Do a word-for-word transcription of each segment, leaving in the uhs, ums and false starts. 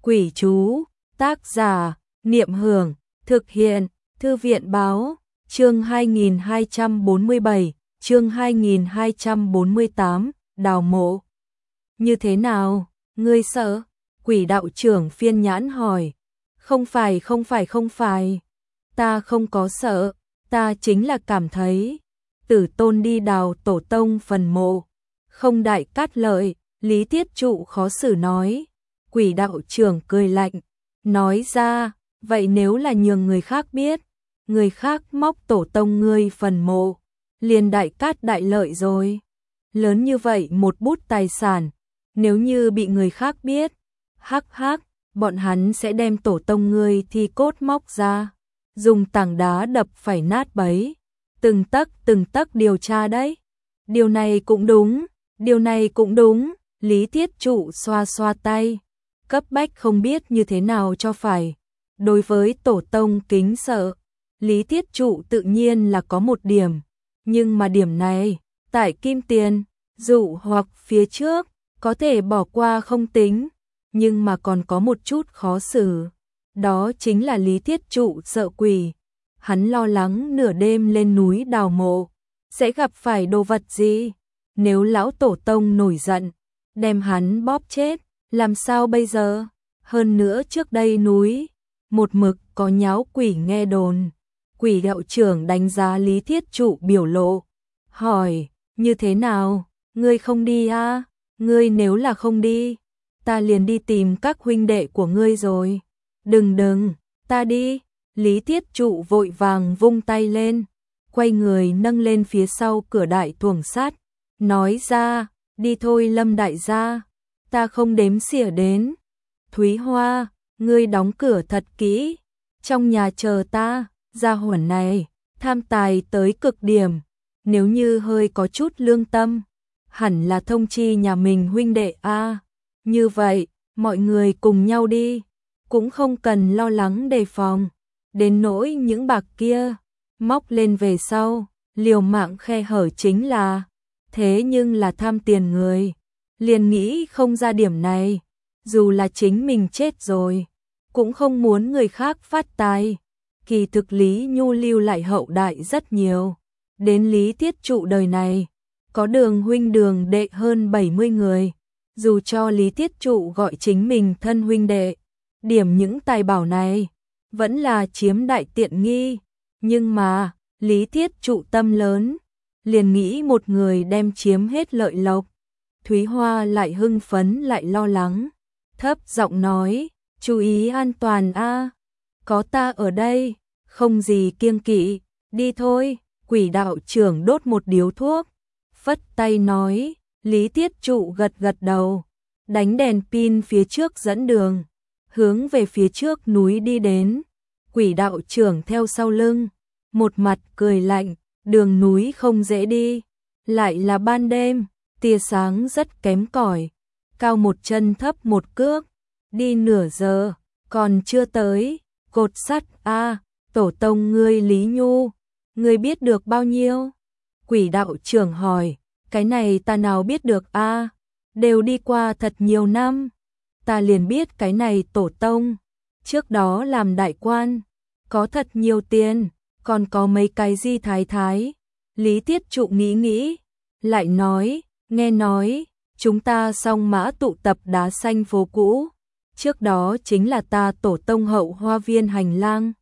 Quỷ chú, tác giả, Niệm Hưởng, thực hiện, Thư viện Báo, chương hai nghìn hai trăm bốn mươi bảy, chương hai nghìn hai trăm bốn mươi tám, đào mộ. Như thế nào, ngươi sợ? Quỷ đạo trưởng phiên nhãn hỏi. Không phải, không phải, không phải. Ta không có sợ, ta chính là cảm thấy. Tử tôn đi đào tổ tông phần mộ. Không đại cát lợi, Lý Tiết Trụ khó xử nói. Quỷ đạo trưởng cười lạnh, nói ra, vậy nếu là nhường người khác biết, người khác móc tổ tông ngươi phần mộ, liền đại cát đại lợi rồi. Lớn như vậy một bút tài sản, nếu như bị người khác biết, hắc hắc, bọn hắn sẽ đem tổ tông ngươi thi cốt móc ra, dùng tảng đá đập phải nát bấy, từng tấc từng tấc điều tra đấy. Điều này cũng đúng, điều này cũng đúng, Lý Tiết Trụ xoa xoa tay, cấp bách không biết như thế nào cho phải. Đối với tổ tông kính sợ, Lý Tiết Trụ tự nhiên là có một điểm, nhưng mà điểm này, tại kim tiền, dụ hoặc phía trước, có thể bỏ qua không tính, nhưng mà còn có một chút khó xử. Đó chính là Lý Tiết Trụ sợ quỷ. Hắn lo lắng nửa đêm lên núi đào mộ, sẽ gặp phải đồ vật gì? Nếu lão tổ tông nổi giận, đem hắn bóp chết, làm sao bây giờ? Hơn nữa trước đây núi, một mực có nháo quỷ nghe đồn. Quỷ đạo trưởng đánh giá Lý Thiết Trụ biểu lộ, hỏi, như thế nào? Ngươi không đi à? Ngươi nếu là không đi, ta liền đi tìm các huynh đệ của ngươi rồi. Đừng đừng, ta đi. Lý Thiết Trụ vội vàng vung tay lên, quay người nâng lên phía sau cửa đại tuồng sắt, nói ra, đi thôi Lâm đại gia, ta không đếm xỉa đến. Thúy Hoa, ngươi đóng cửa thật kỹ, trong nhà chờ ta. Gia hỏa này, tham tài tới cực điểm, nếu như hơi có chút lương tâm, hẳn là thông chi nhà mình huynh đệ a. Như vậy, mọi người cùng nhau đi, cũng không cần lo lắng đề phòng. Đến nỗi những bạc kia, móc lên về sau, liều mạng khe hở chính là, thế nhưng là tham tiền người, liền nghĩ không ra điểm này, dù là chính mình chết rồi, cũng không muốn người khác phát tài. Kỳ thực Lý Nhu lưu lại hậu đại rất nhiều, đến Lý Tiết Trụ đời này, có đường huynh đường đệ hơn bảy mươi người, dù cho Lý Tiết Trụ gọi chính mình thân huynh đệ, điểm những tài bảo này, vẫn là chiếm đại tiện nghi, nhưng mà, Lý Tiết Trụ tâm lớn, liền nghĩ một người đem chiếm hết lợi lộc. Thúy Hoa lại hưng phấn lại lo lắng, thấp giọng nói, chú ý an toàn a, có ta ở đây, không gì kiêng kỵ, đi thôi. Quỷ đạo trưởng đốt một điếu thuốc, phất tay nói, Lý Tiết Trụ gật gật đầu, đánh đèn pin phía trước dẫn đường, hướng về phía trước núi đi đến. Quỷ đạo trưởng theo sau lưng, một mặt cười lạnh, đường núi không dễ đi, lại là ban đêm, tia sáng rất kém cỏi, cao một chân thấp một cước, đi nửa giờ, còn chưa tới, cột sắt a, tổ tông ngươi Lý Nhu, ngươi biết được bao nhiêu? Quỷ đạo trưởng hỏi, cái này ta nào biết được a, đều đi qua thật nhiều năm, ta liền biết cái này tổ tông, trước đó làm đại quan, có thật nhiều tiền, còn có mấy cái di thái thái. Lý Tiết Trụ nghĩ nghĩ, lại nói, nghe nói, chúng ta song mã tụ tập đá xanh phố cũ, trước đó chính là ta tổ tông hậu hoa viên hành lang.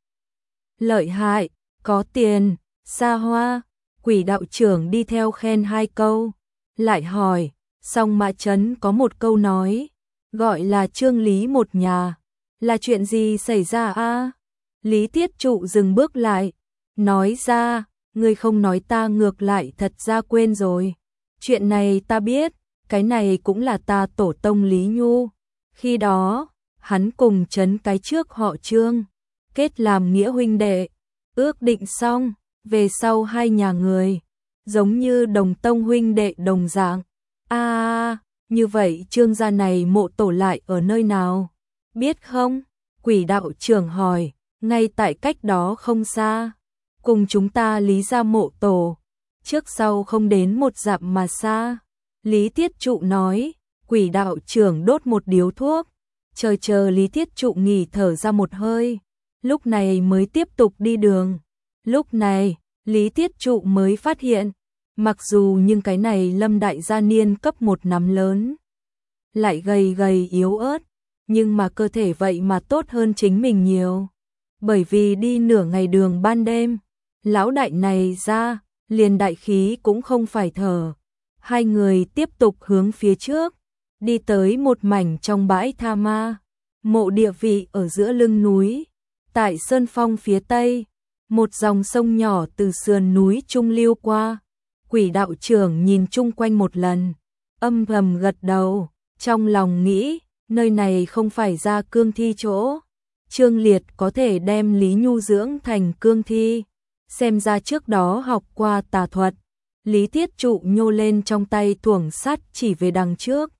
Lợi hại, có tiền, xa hoa. Quỷ đạo trưởng đi theo khen hai câu, lại hỏi, song mã trấn có một câu nói, gọi là trương lý một nhà, là chuyện gì xảy ra a? Lý Tiết Trụ dừng bước lại, nói ra, ngươi không nói ta ngược lại thật ra quên rồi. Chuyện này ta biết, cái này cũng là ta tổ tông Lý Nhu. Khi đó, hắn cùng trấn cái trước họ Trương, kết làm nghĩa huynh đệ, ước định xong, về sau hai nhà người, giống như đồng tông huynh đệ đồng dạng. À, như vậy Trương gia này mộ tổ lại ở nơi nào? Biết không? Quỷ đạo trưởng hỏi, ngay tại cách đó không xa, cùng chúng ta Lý gia mộ tổ, trước sau không đến một dặm mà xa. Lý Tiết Trụ nói, quỷ đạo trưởng đốt một điếu thuốc, Chờ chờ Lý Thiết Trụ nghỉ thở ra một hơi, lúc này mới tiếp tục đi đường. Lúc này, Lý Thiết Trụ mới phát hiện, mặc dù nhưng cái này Lâm đại gia niên cấp một nắm lớn, lại gầy gầy yếu ớt, nhưng mà cơ thể vậy mà tốt hơn chính mình nhiều. Bởi vì đi nửa ngày đường ban đêm, lão đại này ra, liền đại khí cũng không phải thở. Hai người tiếp tục hướng phía trước, đi tới một mảnh trong bãi tha ma, mộ địa vị ở giữa lưng núi. Tại sơn phong phía tây, một dòng sông nhỏ từ sườn núi trung lưu qua. Quỷ đạo trưởng nhìn chung quanh một lần, âm thầm gật đầu, trong lòng nghĩ, nơi này không phải ra cương thi chỗ. Trương Liệt có thể đem Lý Nhu dưỡng thành cương thi, xem ra trước đó học qua tà thuật. Lý Thiết Trụ nhô lên trong tay thuổng sắt chỉ về đằng trước.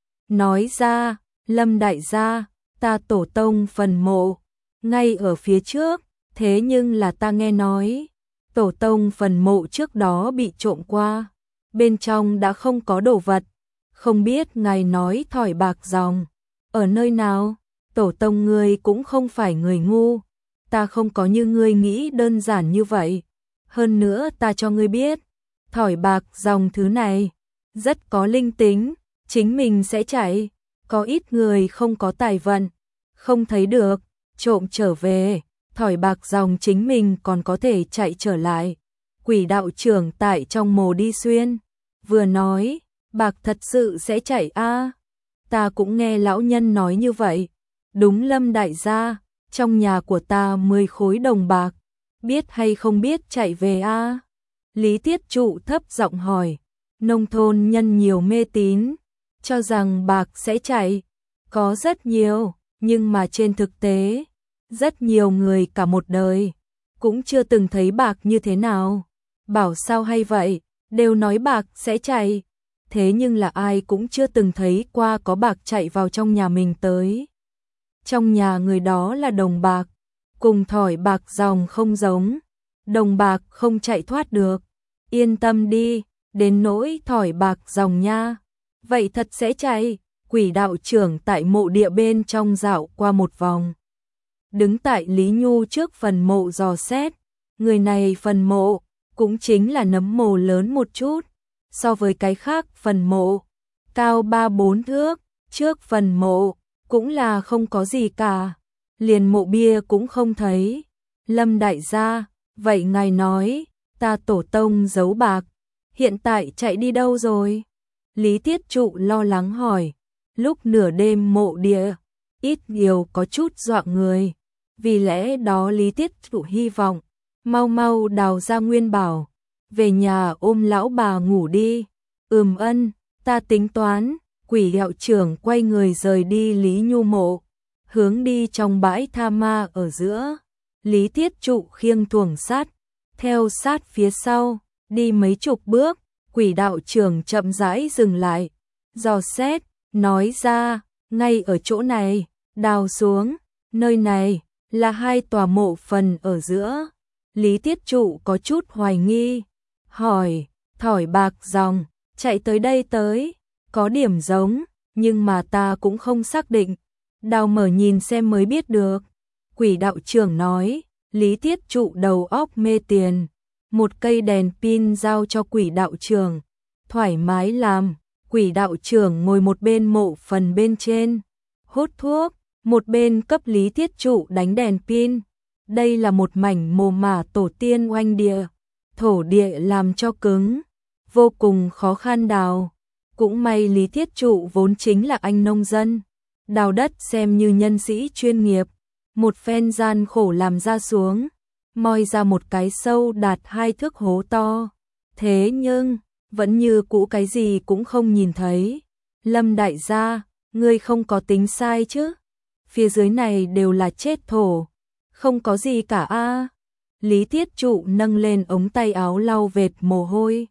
Nói ra, Lâm đại gia, ta tổ tông phần mộ, ngay ở phía trước, thế nhưng là ta nghe nói, tổ tông phần mộ trước đó bị trộm qua, bên trong đã không có đồ vật, không biết ngài nói thỏi bạc ròng, ở nơi nào, tổ tông ngươi cũng không phải người ngu, ta không có như ngươi nghĩ đơn giản như vậy, hơn nữa ta cho ngươi biết, thỏi bạc ròng thứ này, rất có linh tính, chính mình sẽ chạy, có ít người không có tài vận, không thấy được, trộm trở về, thỏi bạc ròng chính mình còn có thể chạy trở lại. Quỷ đạo trưởng tại trong mồ đi xuyên, vừa nói, bạc thật sự sẽ chạy a. Ta cũng nghe lão nhân nói như vậy. Đúng Lâm đại gia, trong nhà của ta mười khối đồng bạc, biết hay không biết chạy về a? Lý Thiết Trụ thấp giọng hỏi. Nông thôn nhân nhiều mê tín, cho rằng bạc sẽ chạy, có rất nhiều, nhưng mà trên thực tế, rất nhiều người cả một đời cũng chưa từng thấy bạc như thế nào. Bảo sao hay vậy, đều nói bạc sẽ chạy, thế nhưng là ai cũng chưa từng thấy qua có bạc chạy vào trong nhà mình tới. Trong nhà người đó là đồng bạc, cùng thỏi bạc ròng không giống, đồng bạc không chạy thoát được. Yên tâm đi, đến nỗi thỏi bạc ròng nha, vậy thật sẽ chạy. Quỷ đạo trưởng tại mộ địa bên trong dạo qua một vòng, đứng tại Lý Nhu trước phần mộ dò xét. Người này phần mộ cũng chính là nấm mồ lớn một chút, so với cái khác phần mộ cao ba bốn thước, trước phần mộ cũng là không có gì cả, liền mộ bia cũng không thấy. Lâm đại gia, vậy ngài nói, ta tổ tông giấu bạc, hiện tại chạy đi đâu rồi? Lý Thiết Trụ lo lắng hỏi. Lúc nửa đêm mộ địa, ít nhiều có chút dọa người, vì lẽ đó Lý Thiết Trụ hy vọng, mau mau đào ra nguyên bảo, về nhà ôm lão bà ngủ đi. Ừm ân, ta tính toán. Quỷ đạo trưởng quay người rời đi Lý Nhu mộ, hướng đi trong bãi tha ma ở giữa. Lý Thiết Trụ khiêng thuồng sắt, theo sát phía sau, đi mấy chục bước, quỷ đạo trưởng chậm rãi dừng lại, dò xét, nói ra, ngay ở chỗ này, đào xuống, nơi này là hai tòa mộ phần ở giữa. Lý Thiết Trụ có chút hoài nghi, hỏi, thỏi bạc ròng, chạy tới đây tới, có điểm giống, nhưng mà ta cũng không xác định, đào mở nhìn xem mới biết được. Quỷ đạo trưởng nói. Lý Thiết Trụ đầu óc mê tiền, một cây đèn pin giao cho quỷ đạo trưởng, thoải mái làm. Quỷ đạo trưởng ngồi một bên mộ phần bên trên, hút thuốc, một bên cấp Lý Thiết Trụ đánh đèn pin. Đây là một mảnh mồ mả tổ tiên oanh địa, thổ địa làm cho cứng, vô cùng khó khăn đào. Cũng may Lý Thiết Trụ vốn chính là anh nông dân, đào đất xem như nhân sĩ chuyên nghiệp, một phen gian khổ làm ra xuống, moi ra một cái sâu đạt hai thước hố to. Thế nhưng, vẫn như cũ cái gì cũng không nhìn thấy. Lâm đại gia, ngươi không có tính sai chứ? Phía dưới này đều là chết thổ, không có gì cả a. Lý Thiết Trụ nâng lên ống tay áo lau vệt mồ hôi.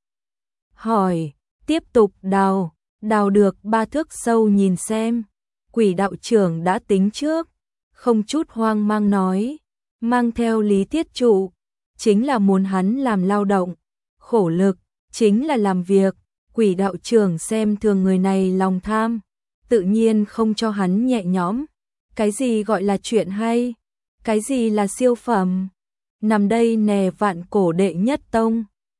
Hỏi, tiếp tục đào, đào được ba thước sâu nhìn xem. Quỷ đạo trưởng đã tính trước, không chút hoang mang nói, mang theo Lý Thiết Trụ, chính là muốn hắn làm lao động, khổ lực, chính là làm việc. Quỷ đạo trưởng xem thường người này lòng tham, tự nhiên không cho hắn nhẹ nhõm, Cái gì gọi là chuyện hay? Cái gì là siêu phẩm? Nằm đây nè vạn cổ đệ nhất tông.